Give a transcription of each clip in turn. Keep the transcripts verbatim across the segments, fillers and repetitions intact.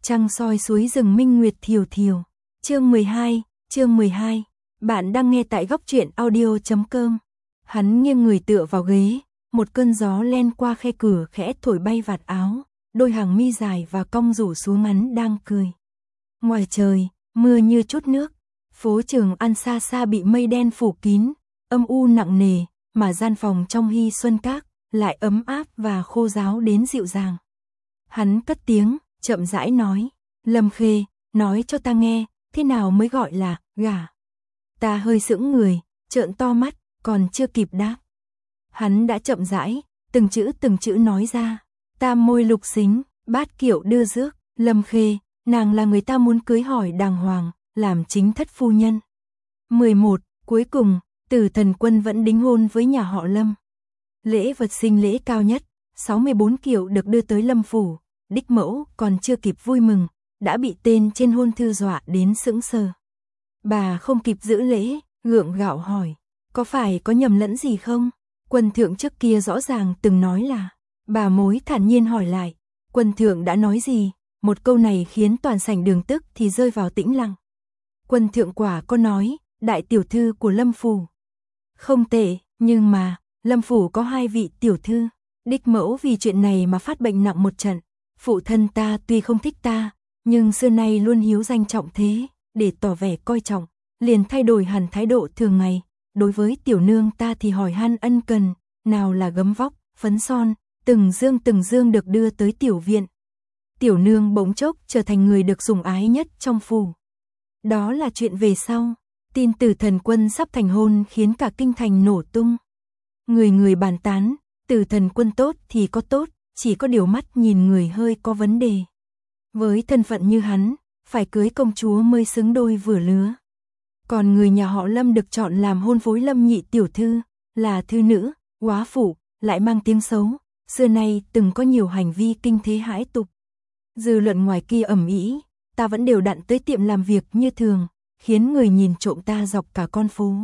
Trăng soi suối rừng minh nguyệt thiều thiều. Chương mười hai, chương mười hai. Bạn đang nghe tại góc truyện audio chấm com. Hắn nghiêng người tựa vào ghế, một cơn gió len qua khe cửa khẽ thổi bay vạt áo, đôi hàng mi dài và cong rủ xuống hắn đang cười. Ngoài trời, mưa như chút nước, phố Trường An xa xa bị mây đen phủ kín, âm u nặng nề, mà gian phòng trong Hy Xuân Các lại ấm áp và khô ráo đến dịu dàng. Hắn cất tiếng, chậm rãi nói, Lâm Khê, nói cho ta nghe, thế nào mới gọi là gả? Ta hơi sững người, trợn to mắt, còn chưa kịp đáp. Hắn đã chậm rãi, từng chữ từng chữ nói ra, tam môi lục xính, bát kiệu đưa rước, Lâm Khê, nàng là người ta muốn cưới hỏi đàng hoàng, làm chính thất phu nhân. mười một. Cuối cùng, Tử Thần Quân vẫn đính hôn với nhà họ Lâm. Lễ vật sinh lễ cao nhất, sáu mươi bốn kiệu được đưa tới Lâm phủ, đích mẫu còn chưa kịp vui mừng, đã bị tên trên hôn thư dọa đến sững sờ. Bà không kịp giữ lễ, gượng gạo hỏi, có phải có nhầm lẫn gì không? Quân thượng trước kia rõ ràng từng nói là, bà mối thản nhiên hỏi lại, quân thượng đã nói gì? Một câu này khiến toàn sảnh đường tức thì rơi vào tĩnh lặng. Quân thượng quả có nói, đại tiểu thư của Lâm phủ. Không tệ, nhưng mà, Lâm phủ có hai vị tiểu thư, đích mẫu vì chuyện này mà phát bệnh nặng một trận. Phụ thân ta tuy không thích ta, nhưng xưa nay luôn hiếu danh trọng thế, để tỏ vẻ coi trọng, liền thay đổi hẳn thái độ thường ngày. Đối với tiểu nương ta thì hỏi han ân cần, nào là gấm vóc, phấn son, từng dương từng dương được đưa tới tiểu viện. Tiểu nương bỗng chốc trở thành người được sủng ái nhất trong phủ. Đó là chuyện về sau, tin Tử Thần Quân sắp thành hôn khiến cả kinh thành nổ tung. Người người bàn tán, Tử Thần Quân tốt thì có tốt, chỉ có điều mắt nhìn người hơi có vấn đề. Với thân phận như hắn, phải cưới công chúa mới xứng đôi vừa lứa. Còn người nhà họ Lâm được chọn làm hôn phối Lâm nhị tiểu thư, là thư nữ, góa phụ, lại mang tiếng xấu, xưa nay từng có nhiều hành vi kinh thế hãi tục. Dư luận ngoài kia ầm ĩ, ta vẫn đều đặn tới tiệm làm việc như thường, khiến người nhìn trộm ta dọc cả con phố.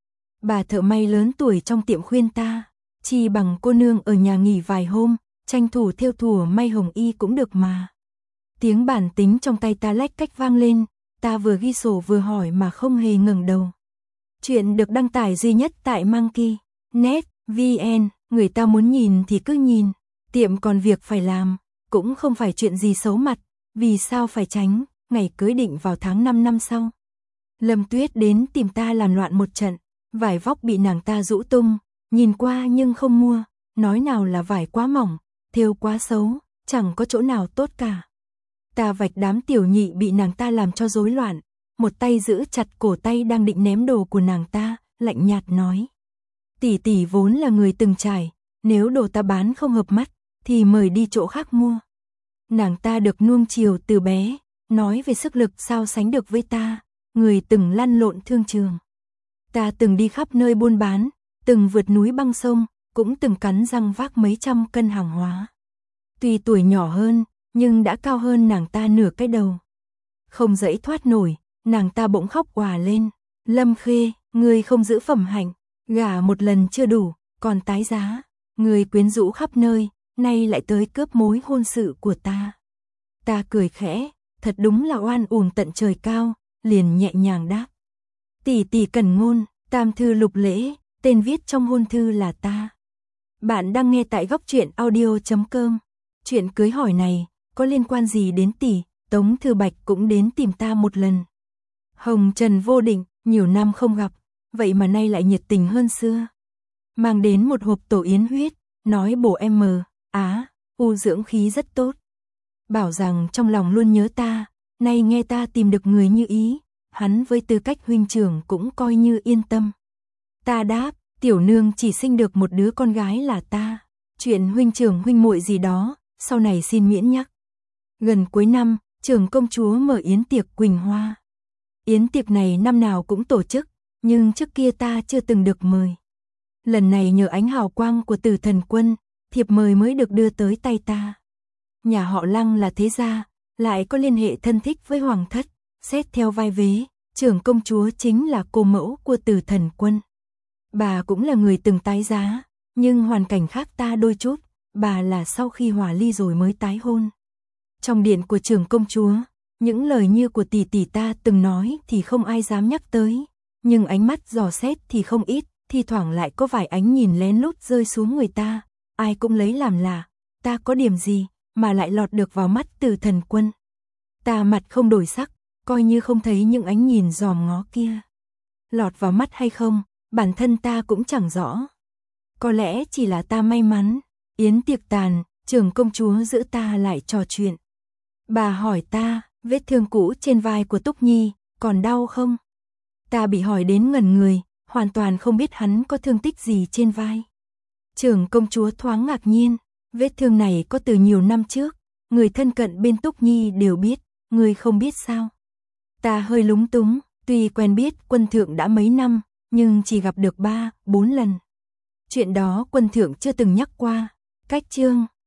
Bà thợ may lớn tuổi trong tiệm khuyên ta, chi bằng cô nương ở nhà nghỉ vài hôm, tranh thủ thêu thùa may hồng y cũng được mà. Tiếng bản tính trong tay ta lách cách vang lên, ta vừa ghi sổ vừa hỏi mà không hề ngẩng đầu. Chuyện được đăng tải duy nhất tại Monkey net vn, người ta muốn nhìn thì cứ nhìn, tiệm còn việc phải làm, cũng không phải chuyện gì xấu mặt, vì sao phải tránh, ngày cưới định vào tháng năm năm sau. Lâm Tuyết đến tìm ta làm loạn một trận, vải vóc bị nàng ta rũ tung, nhìn qua nhưng không mua, nói nào là vải quá mỏng, thêu quá xấu, chẳng có chỗ nào tốt cả. Ta vạch đám tiểu nhị bị nàng ta làm cho rối loạn, một tay giữ chặt cổ tay đang định ném đồ của nàng ta, lạnh nhạt nói. Tỷ tỷ vốn là người từng trải, nếu đồ ta bán không hợp mắt, thì mời đi chỗ khác mua. Nàng ta được nuông chiều từ bé, nói về sức lực sao sánh được với ta, người từng lăn lộn thương trường. Ta từng đi khắp nơi buôn bán, từng vượt núi băng sông, cũng từng cắn răng vác mấy trăm cân hàng hóa. Tuy tuổi nhỏ hơn, nhưng đã cao hơn nàng ta nửa cái đầu. Không dãy thoát nổi, nàng ta bỗng khóc òa lên. Lâm Khê, ngươi không giữ phẩm hạnh, gả một lần chưa đủ, còn tái giá. Ngươi quyến rũ khắp nơi, nay lại tới cướp mối hôn sự của ta. Ta cười khẽ, thật đúng là oan uổng tận trời cao, liền nhẹ nhàng đáp. Tỷ tỷ cần ngôn, tam thư lục lễ, tên viết trong hôn thư là ta. Bạn đang nghe tại góc truyện audio chấm com. Chuyện cưới hỏi này, có liên quan gì đến tỷ? Tống Thư Bạch cũng đến tìm ta một lần. Hồng trần vô định, nhiều năm không gặp, vậy mà nay lại nhiệt tình hơn xưa. Mang đến một hộp tổ yến huyết, nói bổ em mờ, á, u dưỡng khí rất tốt. Bảo rằng trong lòng luôn nhớ ta, nay nghe ta tìm được người như ý, hắn với tư cách huynh trưởng cũng coi như yên tâm. Ta đáp, tiểu nương chỉ sinh được một đứa con gái là ta, chuyện huynh trưởng huynh muội gì đó, sau này xin miễn nhắc. Gần cuối năm, trưởng công chúa mở yến tiệc Quỳnh Hoa. Yến tiệc này năm nào cũng tổ chức, nhưng trước kia ta chưa từng được mời. Lần này nhờ ánh hào quang của Tử Thần Quân, thiệp mời mới được đưa tới tay ta. Nhà họ Lăng là thế gia, lại có liên hệ thân thích với hoàng thất, xét theo vai vế, trưởng công chúa chính là cô mẫu của Tử Thần Quân. Bà cũng là người từng tái giá, nhưng hoàn cảnh khác ta đôi chút, bà là sau khi hòa ly rồi mới tái hôn. Trong điện của trưởng công chúa, những lời như của tỷ tỷ ta từng nói thì không ai dám nhắc tới, nhưng ánh mắt dò xét thì không ít, thi thoảng lại có vài ánh nhìn lén lút rơi xuống người ta, ai cũng lấy làm lạ, ta có điểm gì mà lại lọt được vào mắt Từ Thần Quân. Ta mặt không đổi sắc, coi như không thấy những ánh nhìn dòm ngó kia. Lọt vào mắt hay không, bản thân ta cũng chẳng rõ. Có lẽ chỉ là ta may mắn. Yến tiệc tàn, trưởng công chúa giữ ta lại trò chuyện. Bà hỏi ta, vết thương cũ trên vai của Túc Nhi, còn đau không? Ta bị hỏi đến ngẩn người, hoàn toàn không biết hắn có thương tích gì trên vai. Trưởng công chúa thoáng ngạc nhiên, vết thương này có từ nhiều năm trước, người thân cận bên Túc Nhi đều biết, người không biết sao? Ta hơi lúng túng, tuy quen biết Quân Thượng đã mấy năm, nhưng chỉ gặp được ba, bốn lần. Chuyện đó Quân Thượng chưa từng nhắc qua. Cách chương